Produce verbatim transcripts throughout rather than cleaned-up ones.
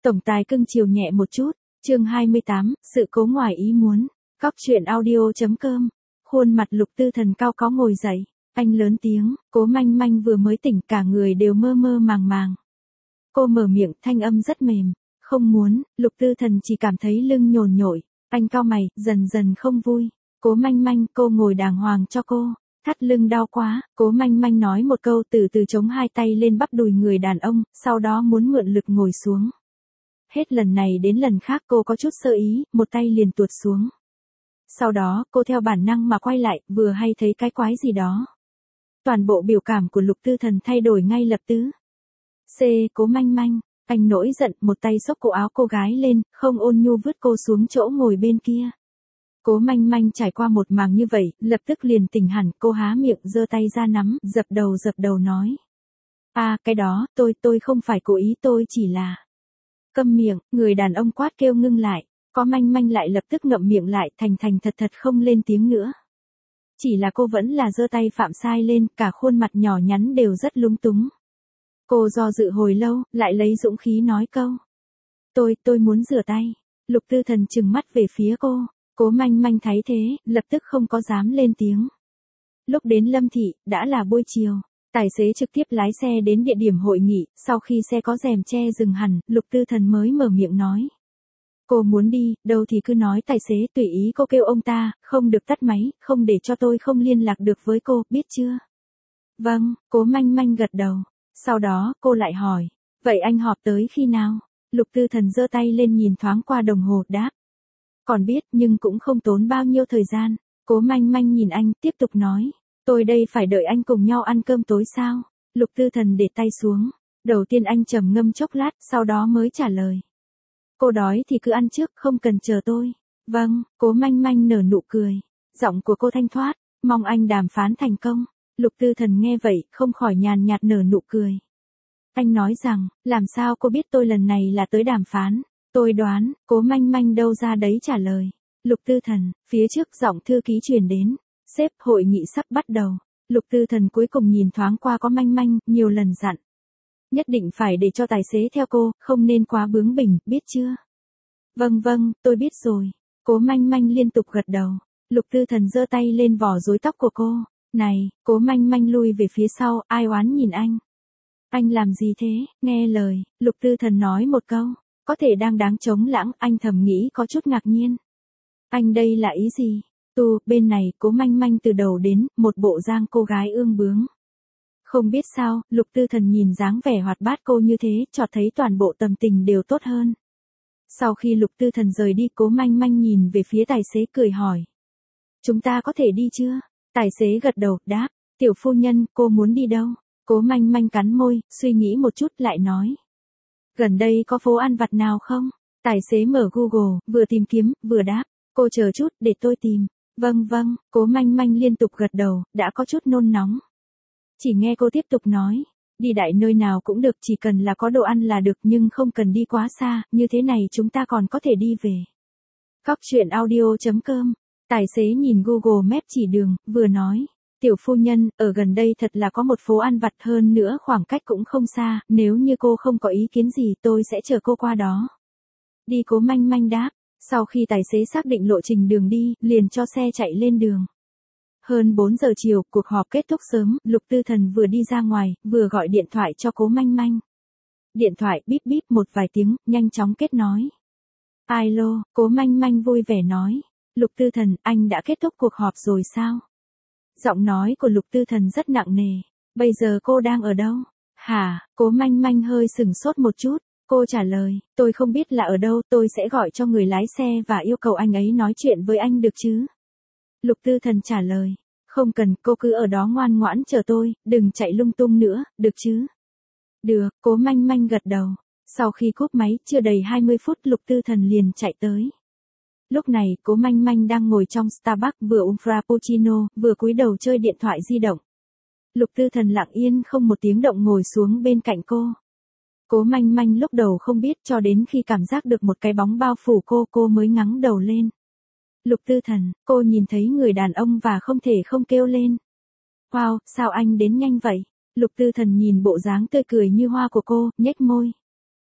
Tổng tài cưng chiều nhẹ một chút, chương hai mươi tám, sự cố ngoài ý muốn. Cóc truyện audio.com. Khuôn mặt Lục Tư Thần cao có ngồi dậy, anh lớn tiếng, Cố Manh Manh vừa mới tỉnh, cả người đều mơ mơ màng màng. Cô mở miệng, thanh âm rất mềm, không muốn. Lục Tư Thần chỉ cảm thấy lưng nhồn nhội, anh cau mày, dần dần không vui. Cố Manh Manh, cô ngồi đàng hoàng cho cô. Thắt lưng đau quá. Cố Manh Manh nói một câu, từ từ chống hai tay lên bắp đùi người đàn ông, sau đó muốn mượn lực ngồi xuống. Hết lần này đến lần khác cô có chút sơ ý, một tay liền tuột xuống. Sau đó, cô theo bản năng mà quay lại, vừa hay thấy cái quái gì đó. Toàn bộ biểu cảm của Lục Tư Thần thay đổi ngay lập tức. C. Cố Manh Manh, anh nổi giận, một tay xốc cổ áo cô gái lên, không ôn nhu vứt cô xuống chỗ ngồi bên kia. Cố Manh Manh trải qua một màng như vậy, lập tức liền tỉnh hẳn, cô há miệng, giơ tay ra nắm, dập đầu dập đầu nói. À, cái đó, tôi, tôi không phải cố ý, tôi chỉ là... Câm miệng, người đàn ông quát kêu ngưng lại, Có Manh Manh lại lập tức ngậm miệng lại, thành thành thật thật không lên tiếng nữa. Chỉ là cô vẫn là giơ tay phạm sai lên, cả khuôn mặt nhỏ nhắn đều rất lúng túng. Cô do dự hồi lâu, lại lấy dũng khí nói câu. Tôi, tôi muốn rửa tay. Lục Tư Thần trừng mắt về phía cô, Cố Manh Manh thấy thế, lập tức không có dám lên tiếng. Lúc đến Lâm Thị, đã là buổi chiều. Tài xế trực tiếp lái xe đến địa điểm hội nghị, sau khi xe có rèm che dừng hẳn, Lục Tư Thần mới mở miệng nói. Cô muốn đi, đâu thì cứ nói, tài xế tùy ý cô kêu ông ta, không được tắt máy, không để cho tôi không liên lạc được với cô, biết chưa? Vâng, Cố Manh Manh gật đầu. Sau đó, cô lại hỏi, vậy anh họp tới khi nào? Lục Tư Thần giơ tay lên nhìn thoáng qua đồng hồ, đáp. Còn biết, nhưng cũng không tốn bao nhiêu thời gian. Cố Manh Manh nhìn anh, tiếp tục nói. Tôi đây phải đợi anh cùng nhau ăn cơm tối sao? Lục Tư Thần để tay xuống. Đầu tiên anh trầm ngâm chốc lát, sau đó mới trả lời. Cô đói thì cứ ăn trước, không cần chờ tôi. Vâng, Cố Manh Manh nở nụ cười. Giọng của cô thanh thoát, mong anh đàm phán thành công. Lục Tư Thần nghe vậy, không khỏi nhàn nhạt nở nụ cười. Anh nói rằng, làm sao cô biết tôi lần này là tới đàm phán? Tôi đoán, Cố Manh Manh đâu ra đấy trả lời. Lục Tư Thần, phía trước giọng thư ký truyền đến. Sếp, hội nghị sắp bắt đầu. Lục Tư Thần cuối cùng nhìn thoáng qua Có Manh Manh, nhiều lần dặn. Nhất định phải để cho tài xế theo cô, không nên quá bướng bỉnh, biết chưa? Vâng vâng, tôi biết rồi. Cố Manh Manh liên tục gật đầu. Lục Tư Thần giơ tay lên vò rối tóc của cô. Này, Cố Manh Manh lui về phía sau, ai oán nhìn anh. Anh làm gì thế? Nghe lời, Lục Tư Thần nói một câu. Có thể đang đáng trống lãng, anh thầm nghĩ có chút ngạc nhiên. Anh đây là ý gì? Tu, bên này, Cố Manh Manh từ đầu đến, một bộ dáng cô gái ương bướng. Không biết sao, Lục Tư Thần nhìn dáng vẻ hoạt bát cô như thế, cho thấy toàn bộ tâm tình đều tốt hơn. Sau khi Lục Tư Thần rời đi, Cố Manh Manh nhìn về phía tài xế cười hỏi. Chúng ta có thể đi chưa? Tài xế gật đầu, đáp. Tiểu phu nhân, cô muốn đi đâu? Cố Manh Manh cắn môi, suy nghĩ một chút lại nói. Gần đây có phố ăn vặt nào không? Tài xế mở Google, vừa tìm kiếm, vừa đáp. Cô chờ chút, để tôi tìm. Vâng vâng, Cố Manh Manh liên tục gật đầu, đã có chút nôn nóng. Chỉ nghe cô tiếp tục nói. Đi đại nơi nào cũng được, chỉ cần là có đồ ăn là được, nhưng không cần đi quá xa, như thế này chúng ta còn có thể đi về. Cóc truyện audio.com. Tài xế nhìn Google Maps chỉ đường, vừa nói. Tiểu phu nhân, ở gần đây thật là có một phố ăn vặt, hơn nữa khoảng cách cũng không xa, nếu như cô không có ý kiến gì tôi sẽ chở cô qua đó. Đi, Cố Manh Manh đáp. Sau khi tài xế xác định lộ trình đường đi, liền cho xe chạy lên đường. Hơn bốn giờ chiều, cuộc họp kết thúc sớm, Lục Tư Thần vừa đi ra ngoài, vừa gọi điện thoại cho Cố Manh Manh. Điện thoại bíp bíp một vài tiếng, nhanh chóng kết nối. Alo, Cố Manh Manh vui vẻ nói. Lục Tư Thần, anh đã kết thúc cuộc họp rồi sao? Giọng nói của Lục Tư Thần rất nặng nề. Bây giờ cô đang ở đâu? Hả? Cố Manh Manh hơi sửng sốt một chút. Cô trả lời, tôi không biết là ở đâu, tôi sẽ gọi cho người lái xe và yêu cầu anh ấy nói chuyện với anh được chứ? Lục Tư Thần trả lời, không cần, cô cứ ở đó ngoan ngoãn chờ tôi, đừng chạy lung tung nữa, được chứ? Được, Cố Manh Manh gật đầu. Sau khi cúp máy, chưa đầy hai mươi phút Lục Tư Thần liền chạy tới. Lúc này, Cố Manh Manh đang ngồi trong Starbucks vừa uống frappuccino, vừa cúi đầu chơi điện thoại di động. Lục Tư Thần lặng yên không một tiếng động ngồi xuống bên cạnh cô. Cố Manh Manh lúc đầu không biết, cho đến khi cảm giác được một cái bóng bao phủ cô, cô mới ngẩng đầu lên. Lục Tư Thần, cô nhìn thấy người đàn ông và không thể không kêu lên. Wow, sao anh đến nhanh vậy? Lục Tư Thần nhìn bộ dáng tươi cười như hoa của cô, nhếch môi.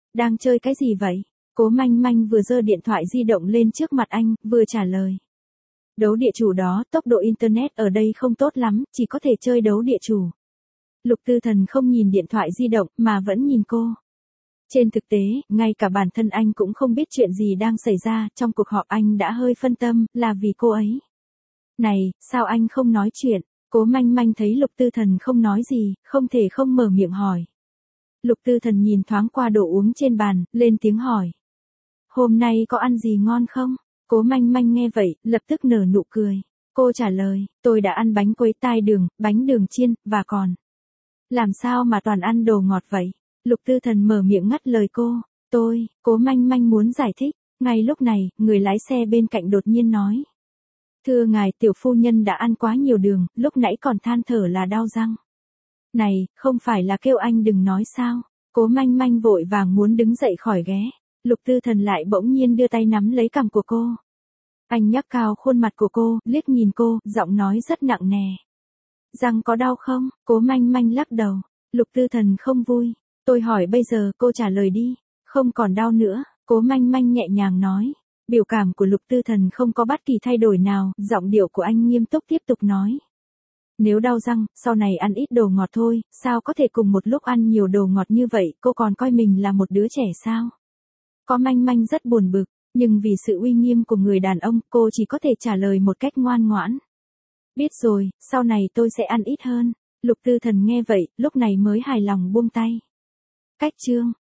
Đang chơi cái gì vậy? Cố Manh Manh vừa giơ điện thoại di động lên trước mặt anh, vừa trả lời. Đấu địa chủ đó, tốc độ internet ở đây không tốt lắm, chỉ có thể chơi đấu địa chủ. Lục Tư Thần không nhìn điện thoại di động, mà vẫn nhìn cô. Trên thực tế, ngay cả bản thân anh cũng không biết chuyện gì đang xảy ra, trong cuộc họp anh đã hơi phân tâm, là vì cô ấy. Này, sao anh không nói chuyện? Cố Manh Manh thấy Lục Tư Thần không nói gì, không thể không mở miệng hỏi. Lục Tư Thần nhìn thoáng qua đồ uống trên bàn, lên tiếng hỏi. Hôm nay có ăn gì ngon không? Cố Manh Manh nghe vậy, lập tức nở nụ cười. Cô trả lời, tôi đã ăn bánh quấy tai đường, bánh đường chiên, và còn. Làm sao mà toàn ăn đồ ngọt vậy? Lục Tư Thần mở miệng ngắt lời cô. Tôi, Cố Manh Manh muốn giải thích. Ngay lúc này, người lái xe bên cạnh đột nhiên nói. Thưa ngài, tiểu phu nhân đã ăn quá nhiều đường, lúc nãy còn than thở là đau răng. Này, không phải là kêu anh đừng nói sao? Cố Manh Manh vội vàng muốn đứng dậy khỏi ghế. Lục Tư Thần lại bỗng nhiên đưa tay nắm lấy cằm của cô. Anh nhấc cao khuôn mặt của cô, liếc nhìn cô, giọng nói rất nặng nề. Răng có đau không? Cố Manh Manh lắc đầu. Lục Tư Thần không vui. Tôi hỏi bây giờ, cô trả lời đi. Không còn đau nữa, Cố Manh Manh nhẹ nhàng nói. Biểu cảm của Lục Tư Thần không có bất kỳ thay đổi nào, giọng điệu của anh nghiêm túc tiếp tục nói. Nếu đau răng, sau này ăn ít đồ ngọt thôi, sao có thể cùng một lúc ăn nhiều đồ ngọt như vậy, cô còn coi mình là một đứa trẻ sao? Có Manh Manh rất buồn bực, nhưng vì sự uy nghiêm của người đàn ông, cô chỉ có thể trả lời một cách ngoan ngoãn. Biết rồi, sau này tôi sẽ ăn ít hơn. Lục Tư Thần nghe vậy, lúc này mới hài lòng buông tay. Cách chương